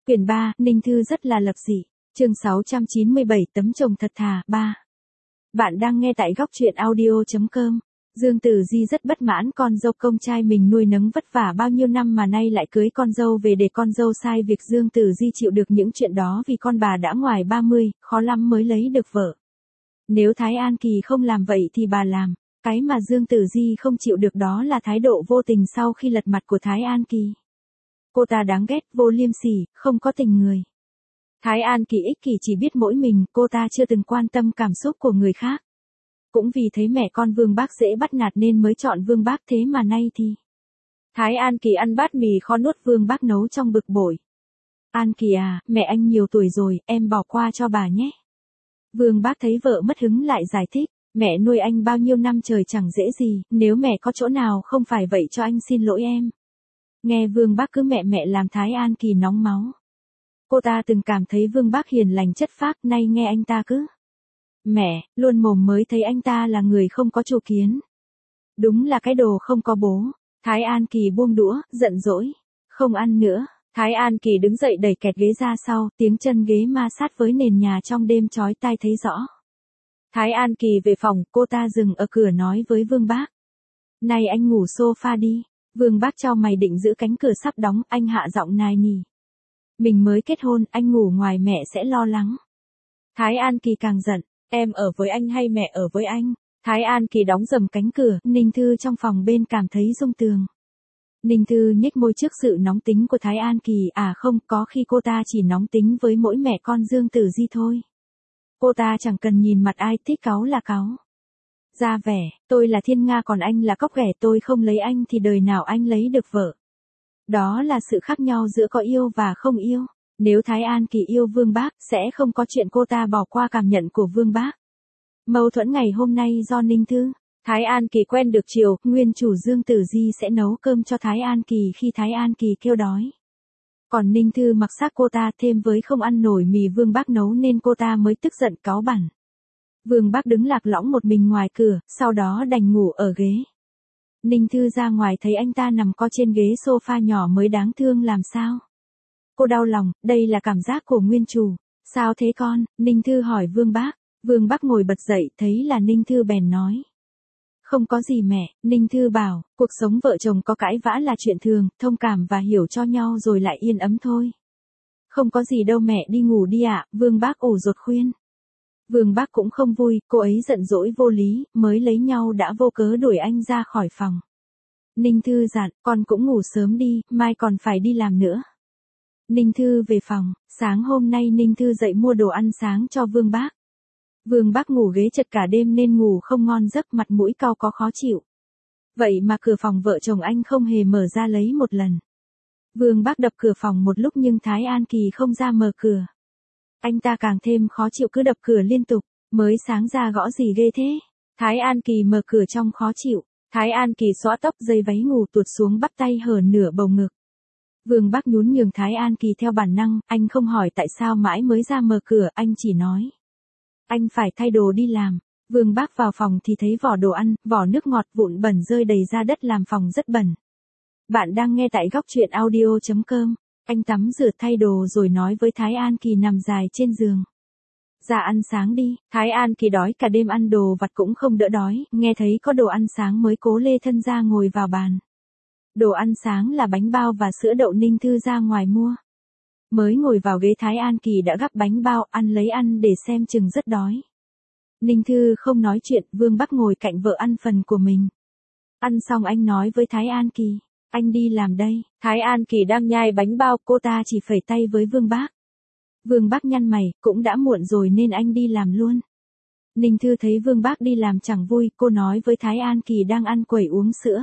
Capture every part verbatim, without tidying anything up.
Quyển ba, Ninh Thư rất là lập dị. Chương sáu trăm chín mươi bảy, tấm chồng thật thà, ba. Bạn đang nghe tại góc truyện audio chấm com. Dương Tử Di rất bất mãn con dâu công trai mình nuôi nấng vất vả bao nhiêu năm mà nay lại cưới con dâu về để con dâu sai việc. Dương Tử Di chịu được những chuyện đó vì con bà đã ngoài ba mươi, khó lắm mới lấy được vợ. Nếu Thái An Kỳ không làm vậy thì bà làm. Cái mà Dương Tử Di không chịu được đó là thái độ vô tình sau khi lật mặt của Thái An Kỳ. Cô ta đáng ghét, vô liêm sỉ, không có tình người. Thái An Kỳ ích kỷ chỉ biết mỗi mình, cô ta chưa từng quan tâm cảm xúc của người khác. Cũng vì thấy mẹ con Vương Bác dễ bắt nạt nên mới chọn Vương Bác, thế mà nay thì Thái An Kỳ ăn bát mì kho nuốt Vương Bác nấu trong bực bội. An Kỳ à, mẹ anh nhiều tuổi rồi, em bỏ qua cho bà nhé. Vương Bác thấy vợ mất hứng lại giải thích, mẹ nuôi anh bao nhiêu năm trời chẳng dễ gì, nếu mẹ có chỗ nào không phải vậy cho anh xin lỗi em. Nghe Vương Bác cứ mẹ mẹ làm Thái An Kỳ nóng máu. Cô ta từng cảm thấy Vương Bác hiền lành chất phác, nay nghe anh ta cứ mẹ, luôn mồm mới thấy anh ta là người không có chủ kiến. Đúng là cái đồ không có bố. Thái An Kỳ buông đũa, giận dỗi. Không ăn nữa. Thái An Kỳ đứng dậy đẩy kẹt ghế ra sau, tiếng chân ghế ma sát với nền nhà trong đêm chói tai thấy rõ. Thái An Kỳ về phòng, cô ta dừng ở cửa nói với Vương Bác. Này anh ngủ sofa đi. Vương Bác chau mày định giữ cánh cửa sắp đóng, anh hạ giọng nài nỉ. Mình mới kết hôn, anh ngủ ngoài mẹ sẽ lo lắng. Thái An Kỳ càng giận, em ở với anh hay mẹ ở với anh? Thái An Kỳ đóng dầm cánh cửa, Ninh Thư trong phòng bên cảm thấy rung tường. Ninh Thư nhếch môi trước sự nóng tính của Thái An Kỳ, à không, có khi cô ta chỉ nóng tính với mỗi mẹ con Dương Tử Di thôi. Cô ta chẳng cần nhìn mặt ai, thích cáu là cáu. Ra vẻ, tôi là thiên nga còn anh là cóc ghẻ, tôi không lấy anh thì đời nào anh lấy được vợ. Đó là sự khác nhau giữa có yêu và không yêu. Nếu Thái An Kỳ yêu Vương Bác, sẽ không có chuyện cô ta bỏ qua cảm nhận của Vương Bác. Mâu thuẫn ngày hôm nay do Ninh Thư. Thái An Kỳ quen được chiều, nguyên chủ Dương Tử Di sẽ nấu cơm cho Thái An Kỳ khi Thái An Kỳ kêu đói. Còn Ninh Thư mặc xác cô ta, thêm với không ăn nổi mì Vương Bác nấu nên cô ta mới tức giận cáu bẳn. Vương Bác đứng lạc lõng một mình ngoài cửa, sau đó đành ngủ ở ghế. Ninh Thư ra ngoài thấy anh ta nằm co trên ghế sofa nhỏ mới đáng thương làm sao. Cô đau lòng, đây là cảm giác của nguyên chủ. Sao thế con? Ninh Thư hỏi Vương Bác. Vương Bác ngồi bật dậy, thấy là Ninh Thư bèn nói. Không có gì mẹ, Ninh Thư bảo, cuộc sống vợ chồng có cãi vã là chuyện thường, thông cảm và hiểu cho nhau rồi lại yên ấm thôi. Không có gì đâu mẹ, đi ngủ đi ạ, Vương Bác ủ rột khuyên. Vương Bác cũng không vui, cô ấy giận dỗi vô lý, mới lấy nhau đã vô cớ đuổi anh ra khỏi phòng. Ninh Thư dặn, con cũng ngủ sớm đi, mai còn phải đi làm nữa. Ninh Thư về phòng, sáng hôm nay Ninh Thư dậy mua đồ ăn sáng cho Vương Bác. Vương Bác ngủ ghế chật cả đêm nên ngủ không ngon giấc, mặt mũi cau có khó chịu. Vậy mà cửa phòng vợ chồng anh không hề mở ra lấy một lần. Vương Bác đập cửa phòng một lúc nhưng Thái An Kỳ không ra mở cửa. Anh ta càng thêm khó chịu cứ đập cửa liên tục, mới sáng ra gõ gì ghê thế. Thái An Kỳ mở cửa trong khó chịu, Thái An Kỳ xõa tóc dây váy ngủ tuột xuống bắp tay hở nửa bầu ngực. Vương Bác nhún nhường Thái An Kỳ theo bản năng, anh không hỏi tại sao mãi mới ra mở cửa, anh chỉ nói. Anh phải thay đồ đi làm. Vương Bác vào phòng thì thấy vỏ đồ ăn, vỏ nước ngọt vụn bẩn rơi đầy ra đất làm phòng rất bẩn. Bạn đang nghe tại góc truyện audio chấm com. Anh tắm rửa thay đồ rồi nói với Thái An Kỳ nằm dài trên giường. Ra ăn sáng đi. Thái An Kỳ đói cả đêm ăn đồ vặt cũng không đỡ đói, nghe thấy có đồ ăn sáng mới cố lê thân ra ngồi vào bàn. Đồ ăn sáng là bánh bao và sữa đậu Ninh Thư ra ngoài mua. Mới ngồi vào ghế Thái An Kỳ đã gắp bánh bao, ăn lấy ăn để xem chừng rất đói. Ninh Thư không nói chuyện, Vương Bác ngồi cạnh vợ ăn phần của mình. Ăn xong anh nói với Thái An Kỳ, anh đi làm đây. Thái An Kỳ đang nhai bánh bao, cô ta chỉ phẩy tay với Vương Bác. Vương Bác nhăn mày, cũng đã muộn rồi nên anh đi làm luôn. Ninh Thư thấy Vương Bác đi làm chẳng vui, cô nói với Thái An Kỳ đang ăn quẩy uống sữa.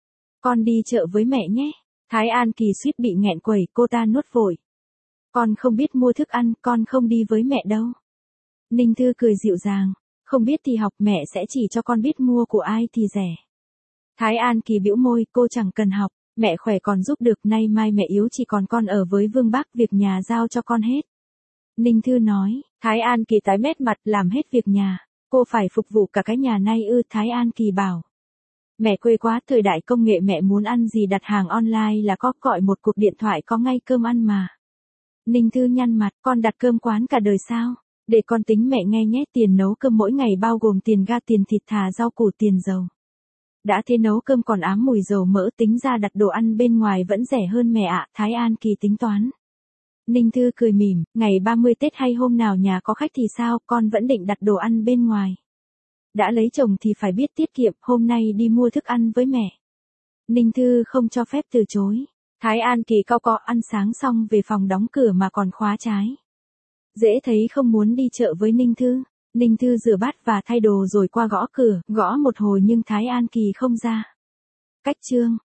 Con đi chợ với mẹ nhé. Thái An Kỳ suýt bị nghẹn quẩy, cô ta nuốt vội. Con không biết mua thức ăn, con không đi với mẹ đâu. Ninh Thư cười dịu dàng, không biết thì học, mẹ sẽ chỉ cho con biết mua của ai thì rẻ. Thái An Kỳ bĩu môi, cô chẳng cần học, mẹ khỏe còn giúp được, nay mai mẹ yếu chỉ còn con ở với Vương Bác, việc nhà giao cho con hết. Ninh Thư nói, Thái An Kỳ tái mét mặt, làm hết việc nhà, cô phải phục vụ cả cái nhà nay ư? Thái An Kỳ bảo. Mẹ quê quá, thời đại công nghệ mẹ muốn ăn gì đặt hàng online là có, gọi một cuộc điện thoại có ngay cơm ăn mà. Ninh Thư nhăn mặt, con đặt cơm quán cả đời sao? Để con tính mẹ nghe nhé, tiền nấu cơm mỗi ngày bao gồm tiền ga, tiền thịt thà, rau củ, tiền dầu. Đã thế nấu cơm còn ám mùi dầu mỡ, tính ra đặt đồ ăn bên ngoài vẫn rẻ hơn mẹ ạ. Thái An Kỳ tính toán. Ninh Thư cười mỉm, ngày ba mươi Tết hay hôm nào nhà có khách thì sao, con vẫn định đặt đồ ăn bên ngoài. Đã lấy chồng thì phải biết tiết kiệm, hôm nay đi mua thức ăn với mẹ. Ninh Thư không cho phép từ chối. Thái An Kỳ cau có, ăn sáng xong về phòng đóng cửa mà còn khóa trái. Dễ thấy không muốn đi chợ với Ninh Thư. Ninh Thư rửa bát và thay đồ rồi qua gõ cửa, gõ một hồi nhưng Thái An Kỳ không ra. Cách chương.